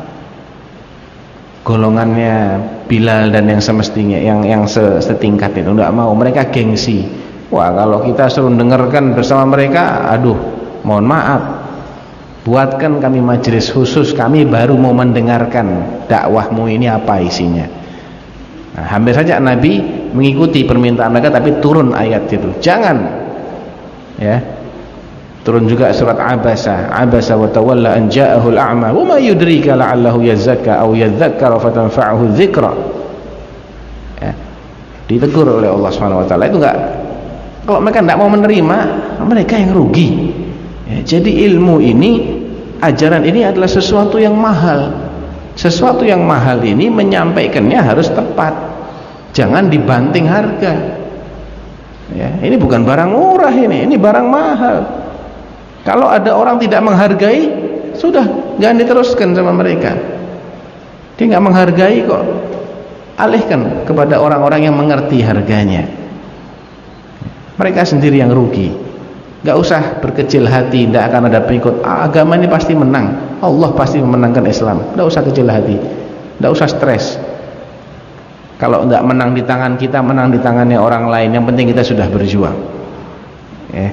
golongannya Bilal dan yang semestinya, yang setingkat itu nggak mau. Mereka gengsi. Wah, kalau kita suruh dengarkan bersama mereka, aduh, mohon maaf, buatkan kami majelis khusus, kami baru mau mendengarkan dakwahmu ini apa isinya. Nah, hampir saja Nabi mengikuti permintaan mereka, tapi turun ayat itu, jangan, ya. Turun juga surat Abasa wa tawalla an ja'ahu al-a'ma wa ma yudrika la'allahu yazakka aw yadhakkara fatanfa'uhu dzikra, ya. Ditegur oleh Allah Subhanahu wa taala. Itu enggak, kalau mereka tidak mau menerima, mereka yang rugi, ya. Jadi ilmu ini, ajaran ini adalah sesuatu yang mahal. Sesuatu yang mahal ini menyampaikannya harus tepat, jangan dibanting harga, ya. Ini bukan barang murah, ini barang mahal. Kalau ada orang tidak menghargai, sudah jangan diteruskan sama mereka. Dia nggak menghargai kok, alihkan kepada orang-orang yang mengerti harganya. Mereka sendiri yang rugi. Gak usah berkecil hati, tidak akan ada pengikut. Agama ini pasti menang, Allah pasti memenangkan Islam. Gak usah kecil hati, gak usah stres. Kalau tidak menang di tangan kita, menang di tangannya orang lain. Yang penting kita sudah berjuang, ya.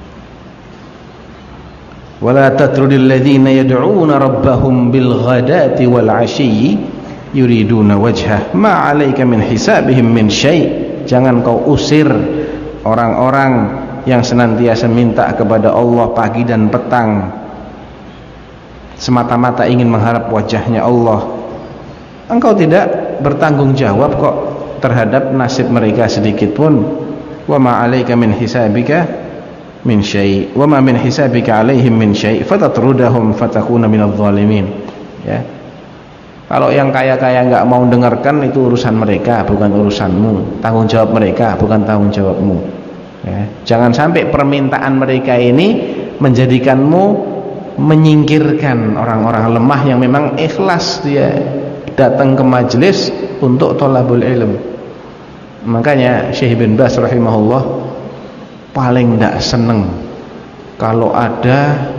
Wala tatrudil ladzina yad'una rabbahum bil ghadati wal 'ashyi yuriduna wajhah ma 'alaika min hisabihim min syai'. Jangan kau usir orang-orang yang senantiasa minta kepada Allah pagi dan petang, semata-mata ingin mengharap wajahnya Allah. Engkau tidak bertanggung jawab kok terhadap nasib mereka sedikit pun. Wa ma 'alaika min hisabika min syai' wa ma min hisabika 'alaihim min syai' fatatrudahum fatakuna minadh dhalimin, ya. Kalau yang kaya-kaya enggak mau dengarkan, itu urusan mereka, bukan urusanmu. Tanggung jawab mereka, bukan tanggung jawabmu, ya. Jangan sampai permintaan mereka ini menjadikanmu menyingkirkan orang-orang lemah yang memang ikhlas dia datang ke majelis untuk thalabul ilm. Makanya Syekh bin Baz rahimahullah paling tidak seneng kalau ada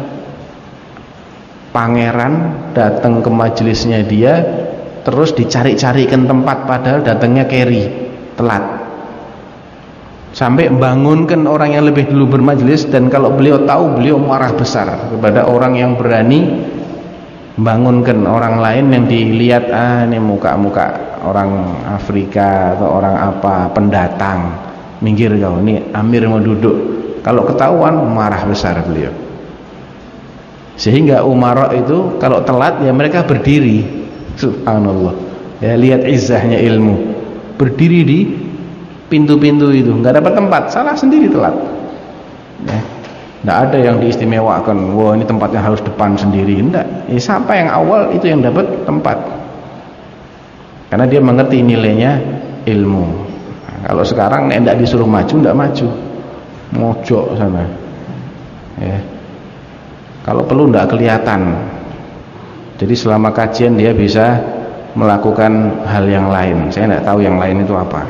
pangeran datang ke majelisnya dia terus dicari-carikan tempat, padahal datangnya keri, telat, sampai bangunkan orang yang lebih dulu bermajelis. Dan kalau beliau tahu, beliau marah besar kepada orang yang berani bangunkan orang lain yang dilihat, ini muka-muka orang Afrika atau orang apa, pendatang, minggir kau, ini amir mau duduk. Kalau ketahuan, marah besar beliau. Sehingga umara itu kalau telat, ya mereka berdiri. Subhanallah, ya, lihat izzahnya ilmu, berdiri di pintu-pintu itu, nggak dapat tempat, salah sendiri telat. Ya. Nggak ada yang diistimewakan, wah ini tempatnya harus depan sendiri, enggak. Siapa yang awal itu yang dapat tempat, karena dia mengerti nilainya ilmu. Nah, kalau sekarang enggak disuruh maju, enggak maju, mojok sana. Ya. Kalau perlu enggak kelihatan. Jadi selama kajian dia bisa melakukan hal yang lain. Saya enggak tahu yang lain itu apa.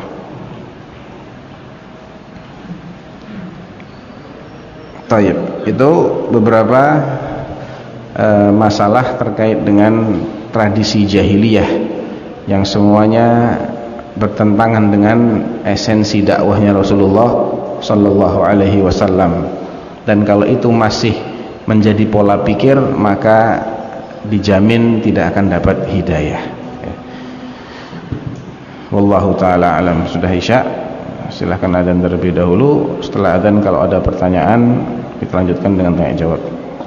Taib, itu beberapa masalah terkait dengan tradisi jahiliyah yang semuanya bertentangan dengan esensi dakwahnya Rasulullah Sallallahu Alaihi Wasallam. Dan kalau itu masih menjadi pola pikir, maka dijamin tidak akan dapat hidayah. Wallahu taala alam. Sudah isya, silahkan adzan terlebih dahulu. Setelah adzan kalau ada pertanyaan kita lanjutkan dengan tanya jawab.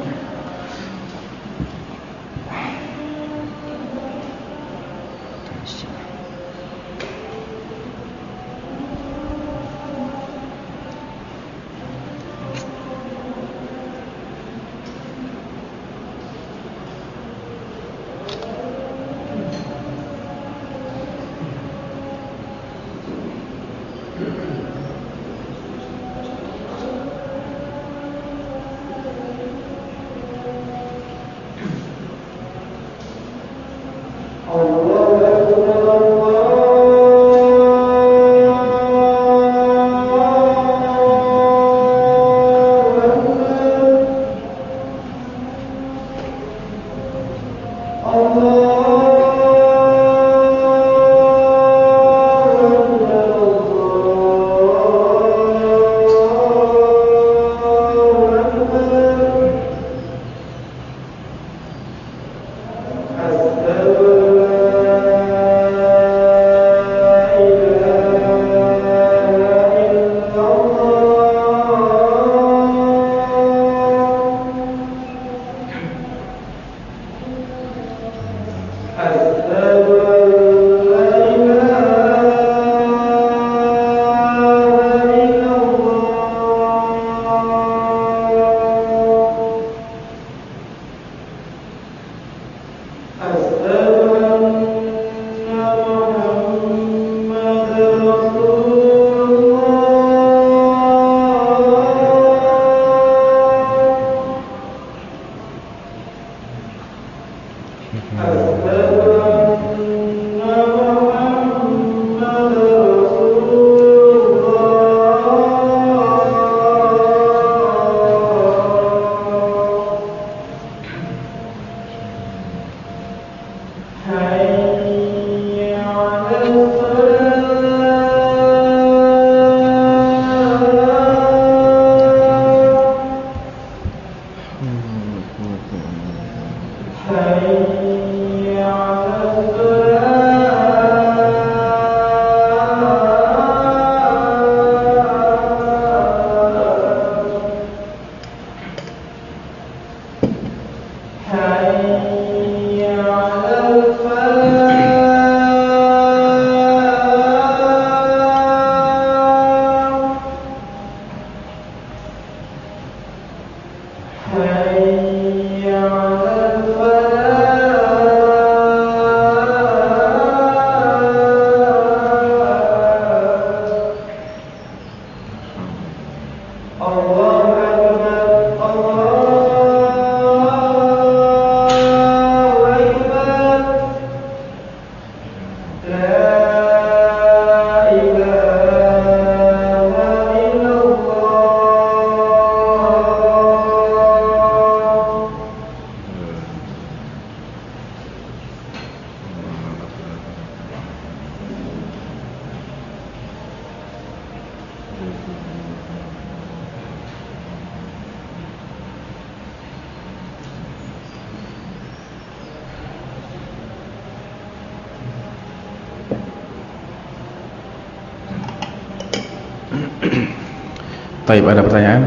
Baik, ada pertanyaan?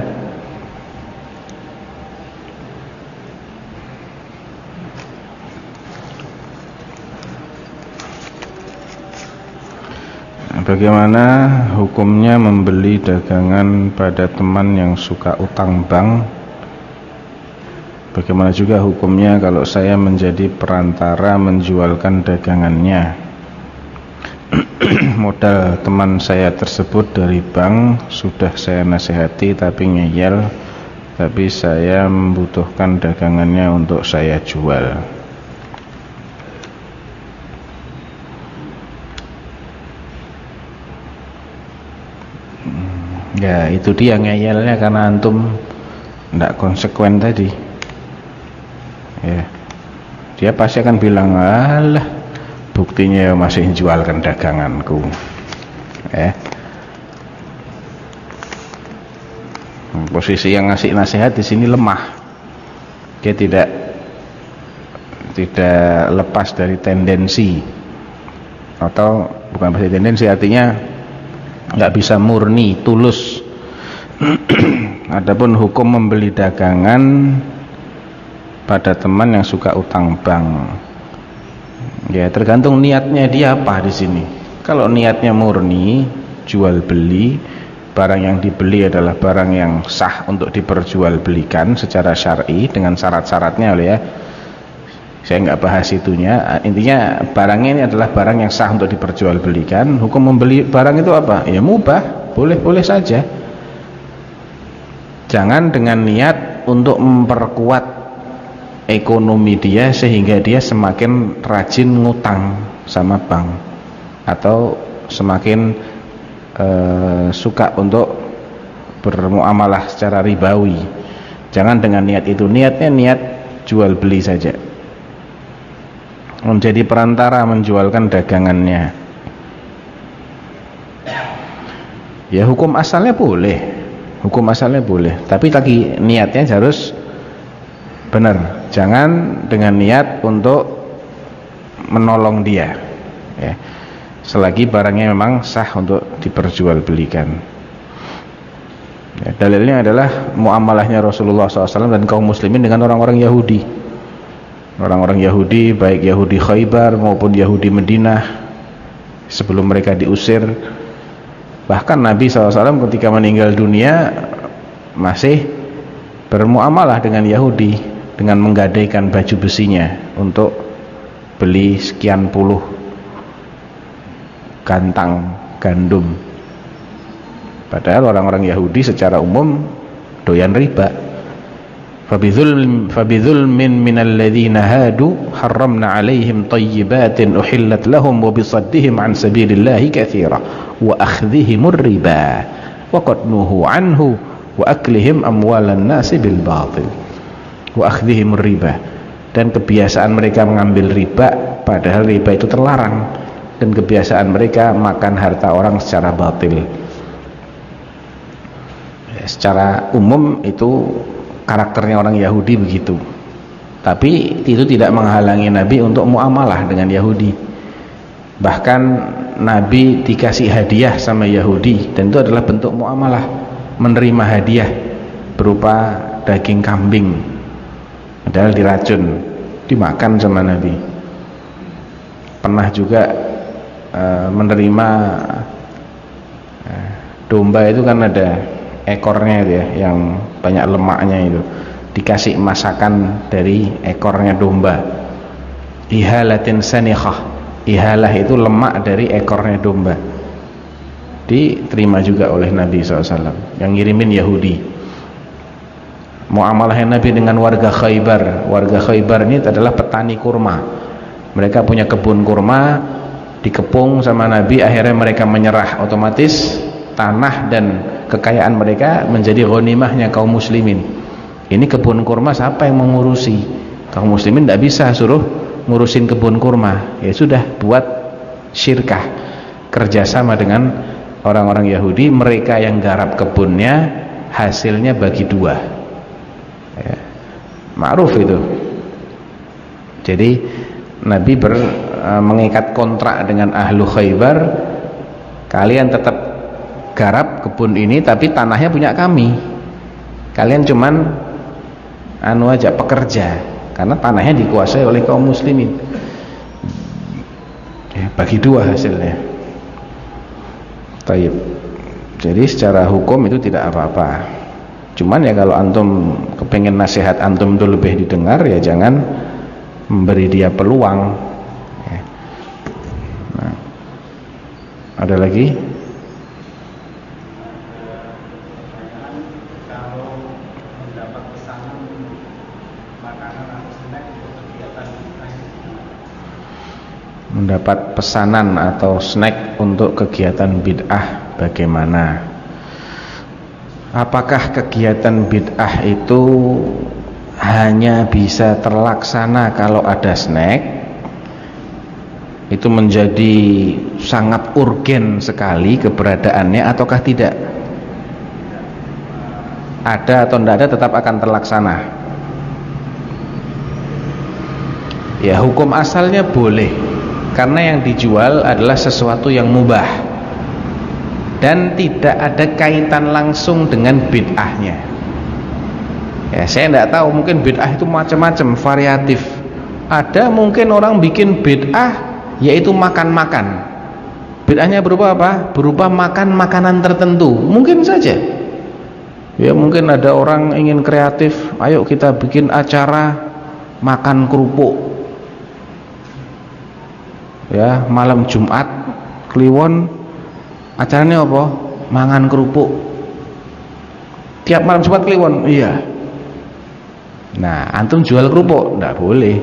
Bagaimana hukumnya membeli dagangan pada teman yang suka utang bank? Bagaimana juga hukumnya kalau saya menjadi perantara menjualkan dagangannya? Modal teman saya tersebut dari bank, sudah saya nasihati tapi ngeyel, tapi saya membutuhkan dagangannya untuk saya jual. Ya itu dia ngeyelnya karena antum tidak konsekuen tadi. Ya, dia pasti akan bilang, alah buktinya masih jualkan daganganku. Posisi yang ngasih nasihat di sini lemah. Dia tidak lepas dari tendensi, atau bukan pasti tendensi, artinya nggak bisa murni tulus. Adapun hukum membeli dagangan pada teman yang suka utang bank, ya tergantung niatnya dia apa di sini. Kalau niatnya murni jual beli, barang yang dibeli adalah barang yang sah untuk diperjualbelikan secara syar'i dengan syarat-syaratnya, ya. Saya nggak bahas itunya. Intinya barangnya ini adalah barang yang sah untuk diperjualbelikan. Hukum membeli barang itu apa? Ya mubah, boleh-boleh saja. Jangan dengan niat untuk memperkuat ekonomi dia sehingga dia semakin rajin ngutang sama bank, atau semakin suka untuk bermuamalah secara ribawi. Jangan dengan niat itu. Niatnya niat jual beli saja, menjadi perantara menjualkan dagangannya. Ya hukum asalnya boleh, tapi lagi niatnya harus benar. Jangan dengan niat untuk menolong dia, ya. Selagi barangnya memang sah untuk diperjualbelikan. Ya, dalilnya adalah muamalahnya Rasulullah SAW dan kaum muslimin dengan orang-orang Yahudi. Orang-orang Yahudi, baik Yahudi Khaybar maupun Yahudi Madinah, sebelum mereka diusir. Bahkan Nabi SAW ketika meninggal dunia masih bermuamalah dengan Yahudi, dengan menggadaikan baju besinya untuk beli sekian puluh gantang gandum. Padahal orang-orang Yahudi secara umum doyan riba. فبظلم من الذين هادوا حرمنا عليهم طيبات أحلت لهم وبصدهم عن سبيل الله كثيرا وأخذهم الربا وقد نهوا عنه وأكلهم أموال الناس بالباطل وأخذهم الربا. Dan kebiasaan mereka mengambil riba, padahal riba itu terlarang, dan kebiasaan mereka makan harta orang secara batil. Secara umum itu karakternya orang Yahudi begitu. Tapi itu tidak menghalangi Nabi untuk muamalah dengan Yahudi. Bahkan Nabi dikasih hadiah sama Yahudi, dan itu adalah bentuk muamalah, menerima hadiah berupa daging kambing, padahal diracun, dimakan sama Nabi. Pernah juga menerima domba, itu kan ada ekornya itu ya, yang banyak lemaknya, itu dikasih masakan dari ekornya domba. Ihalatin sanikhah, ihalah itu lemak dari ekornya domba, diterima juga oleh Nabi SAW yang ngirimin Yahudi. Muamalahnya Nabi dengan warga Khaybar. Warga Khaybar ini adalah petani kurma. Mereka punya kebun kurma, dikepung sama Nabi, akhirnya mereka menyerah, otomatis tanah dan kekayaan mereka menjadi ghanimahnya kaum muslimin. Ini kebun kurma siapa yang mengurusi? Kaum muslimin tidak bisa suruh ngurusin kebun kurma. Ya sudah, buat syirkah, kerjasama dengan orang-orang Yahudi. Mereka yang garap kebunnya, hasilnya bagi dua, ya, ma'ruf itu. Jadi Nabi mengikat kontrak dengan ahlu Khaybar, kalian tetap garap kebun ini, tapi tanahnya punya kami. Kalian cuman aja pekerja, karena tanahnya dikuasai oleh kaum muslimin. Ya, bagi dua hasilnya. Taib. Jadi secara hukum itu tidak apa-apa. Cuman ya kalau antum kepengen nasihat antum itu lebih didengar, ya jangan memberi dia peluang. Nah, ada lagi? Kalau mendapat pesanan makanan atau snack untuk kegiatan Mendapat pesanan atau snack untuk kegiatan bid'ah bagaimana? Apakah kegiatan bid'ah itu hanya bisa terlaksana kalau ada snack? Itu menjadi sangat urgen sekali keberadaannya ataukah tidak? Ada atau tidak ada tetap akan terlaksana. Ya, hukum asalnya boleh, karena yang dijual adalah sesuatu yang mubah dan tidak ada kaitan langsung dengan bid'ahnya. Ya, saya tidak tahu, mungkin bid'ah itu macam-macam, variatif. Ada mungkin orang bikin bid'ah yaitu makan-makan. Bid'ahnya berupa apa? Berupa makan makanan tertentu. Mungkin saja. Ya, mungkin ada orang ingin kreatif, ayo kita bikin acara makan kerupuk. Ya, malam Jumat Kliwon acaranya apa? Mangan kerupuk. Tiap malam Jumat Kliwon. Iya. Nah, antum jual kerupuk enggak boleh.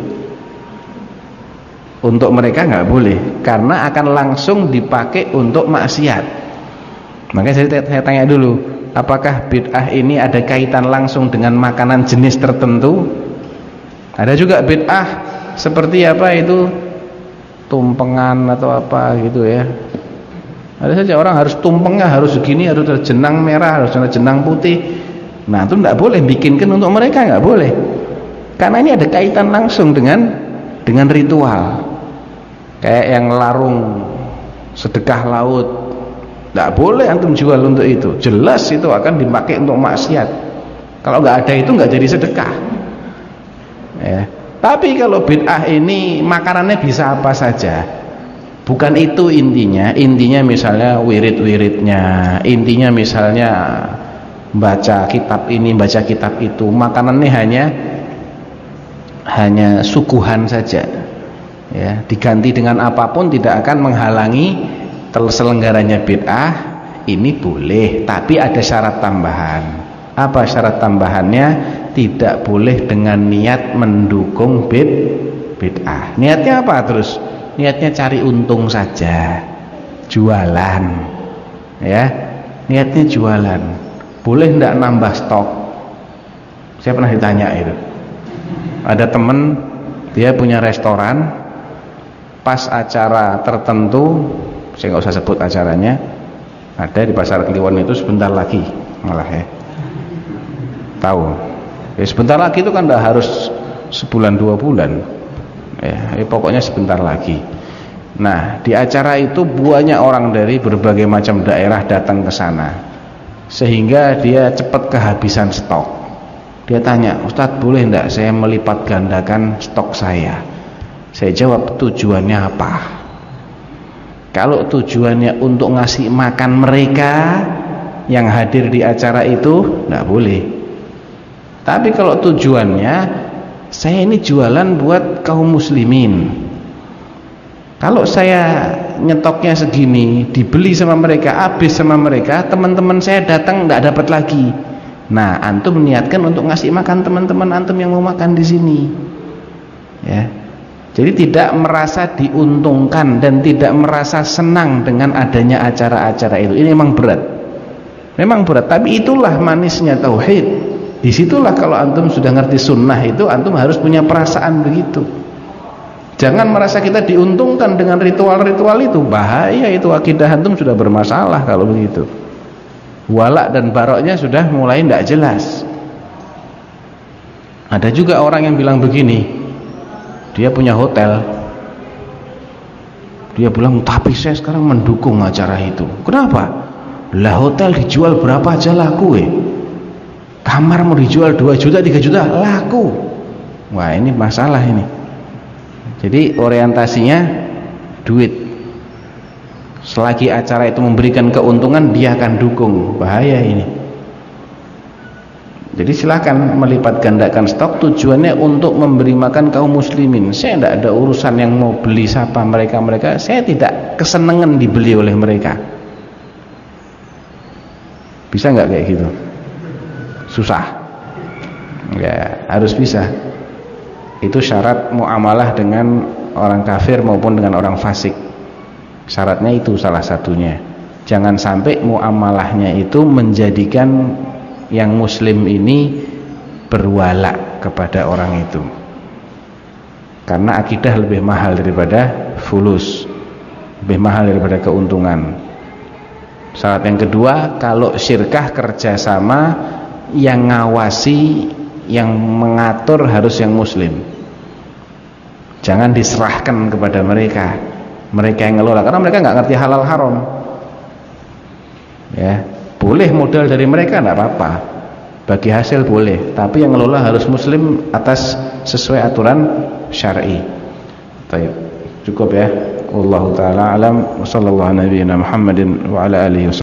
Untuk mereka enggak boleh, karena akan langsung dipakai untuk maksiat. Makanya saya tanya dulu, apakah bid'ah ini ada kaitan langsung dengan makanan jenis tertentu? Ada juga bid'ah seperti apa itu? Tumpengan atau apa gitu ya. Ada saja orang harus tumpengnya harus segini, harus ada jenang merah, harus ada jenang putih. Nah, itu tidak boleh bikinkan untuk mereka, nggak boleh. Karena ini ada kaitan langsung dengan ritual. Kayak yang larung sedekah laut, nggak boleh antum jual untuk itu. Jelas itu akan dipakai untuk maksiat. Kalau nggak ada itu nggak jadi sedekah. Ya. Tapi kalau bid'ah ini makanannya bisa apa saja, bukan itu intinya. Intinya misalnya wirid-wiridnya, intinya misalnya baca kitab ini, baca kitab itu. Makanannya hanya suguhan saja. Ya, diganti dengan apapun tidak akan menghalangi terselenggaranya bid'ah. Ini boleh, tapi ada syarat tambahan. Apa syarat tambahannya? Tidak boleh dengan niat mendukung bid'ah. Niatnya apa terus? Niatnya cari untung saja, jualan. Ya, niatnya jualan. Boleh enggak nambah stok? Saya pernah ditanya itu. Ada teman dia punya restoran, pas acara tertentu, saya nggak usah sebut acaranya, ada di Pasar Kliwon itu sebentar lagi, malah ya. Tahu? Ya, sebentar lagi itu kan tidak harus sebulan 2 bulan. Ya, pokoknya sebentar lagi. Nah, di acara itu banyak orang dari berbagai macam daerah datang ke sana, sehingga dia cepat kehabisan stok. Dia tanya, Ustadz boleh enggak saya melipat gandakan stok saya? Saya jawab, tujuannya apa? Kalau tujuannya untuk ngasih makan mereka yang hadir di acara itu, enggak boleh. Tapi kalau tujuannya, saya ini jualan buat kaum muslimin. Kalau saya nyetoknya segini, dibeli sama mereka, habis sama mereka, teman-teman saya datang enggak dapat lagi. Nah, antum niatkan untuk ngasih makan teman-teman antum yang mau makan di sini. Ya. Jadi tidak merasa diuntungkan dan tidak merasa senang dengan adanya acara-acara itu. Ini memang berat. Memang berat, tapi itulah manisnya tauhid. Disitulah kalau antum sudah ngerti sunnah itu, antum harus punya perasaan begitu. Jangan merasa kita diuntungkan dengan ritual-ritual itu. Bahaya itu, akidah antum sudah bermasalah kalau begitu. Walak dan baroknya sudah mulai tidak jelas. Ada juga orang yang bilang begini, dia punya hotel, dia bilang tapi saya sekarang mendukung acara itu. Kenapa? Lah hotel dijual berapa aja laku kamar mau dijual 2 juta 3 juta laku. Wah, ini masalah ini. Jadi orientasinya duit. Selagi acara itu memberikan keuntungan, dia akan dukung. Bahaya ini. Jadi silakan melipat gandakan stok, tujuannya untuk memberi makan kaum muslimin. Saya tidak ada urusan yang mau beli siapa mereka. Saya tidak kesenangan dibeli oleh mereka. Bisa nggak kayak gitu? Susah. Ya, harus bisa. Itu syarat muamalah dengan orang kafir maupun dengan orang fasik. Syaratnya itu salah satunya. Jangan sampai muamalahnya itu menjadikan yang muslim ini berwala kepada orang itu. Karena akidah lebih mahal daripada fulus, lebih mahal daripada keuntungan. Syarat yang kedua, kalau syirkah kerjasama, yang ngawasi, yang mengatur harus yang muslim. Jangan diserahkan kepada mereka yang ngelola, karena mereka nggak ngerti halal haram. Ya, boleh modal dari mereka nggak apa-apa, bagi hasil boleh, tapi yang ngelola harus muslim atas sesuai aturan syar'i. Baik, cukup ya. Wallahu taala alam. Wassallallahu ala nabiyyina Muhammadin wa ala alihi